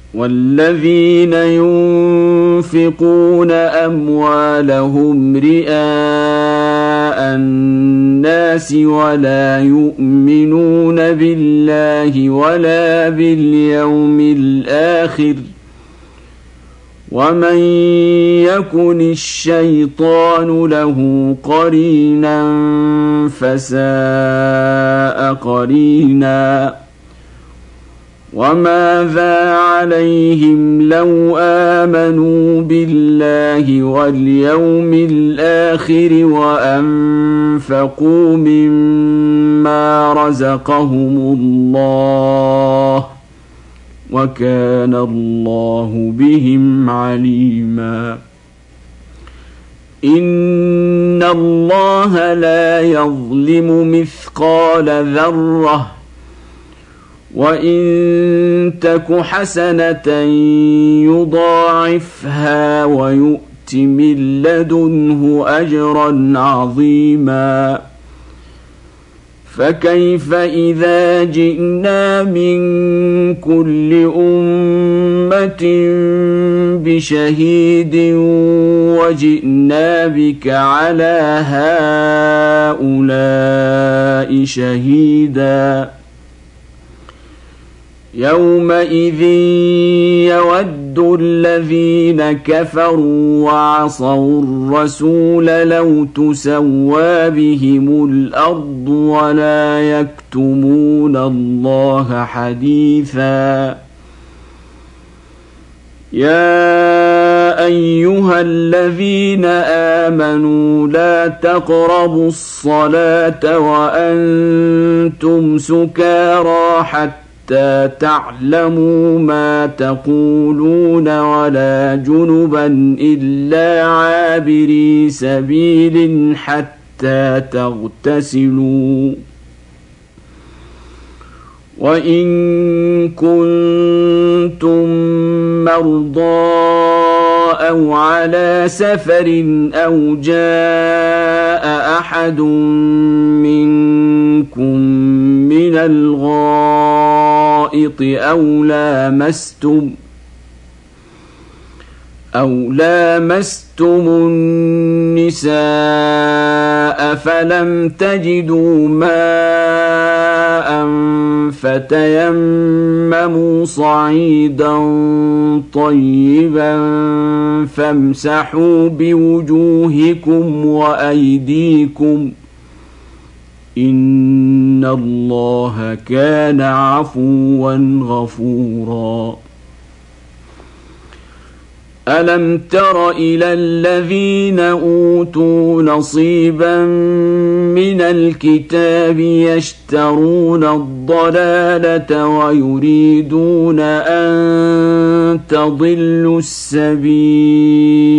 والذين ينفقون أموالهم رئاء الناس ولا يؤمنون بالله ولا باليوم الآخر ومن يكن الشيطان له قرينا فساء قرينا وماذا عليهم لو آمنوا بالله واليوم الآخر وأنفقوا مما رزقهم الله وكان الله بهم عليما إن الله لا يظلم مثقال ذرة وإن تك حسنة يضاعفها ويؤت من لدنه أجرا عظيما فكيف إذا جئنا من كل أمة بشهيد وجئنا بك على هؤلاء شهيدا يومئذ يود الذين كفروا وعصوا الرسول لو تسوى بهم الأرض ولا يكتمون الله حديثا يا أيها الذين آمنوا لا تقربوا الصلاة وأنتم سكارى حتى تعلموا ما تقولون ولا جنبا إلا عابري سبيل حتى تغتسلوا وإن كنتم مرضى أو على سفر أو جاء أحد منكم من الغائط أو لامستم النساء فلم تجدوا ماء فتيمموا صعيدا طيبا فامسحوا بوجوهكم وأيديكم إن الله كان عفوا غفورا ألم تر إلى الذين أوتوا نصيبا من الكتاب يشترون الضلالة ويريدون أن تضلوا السبيل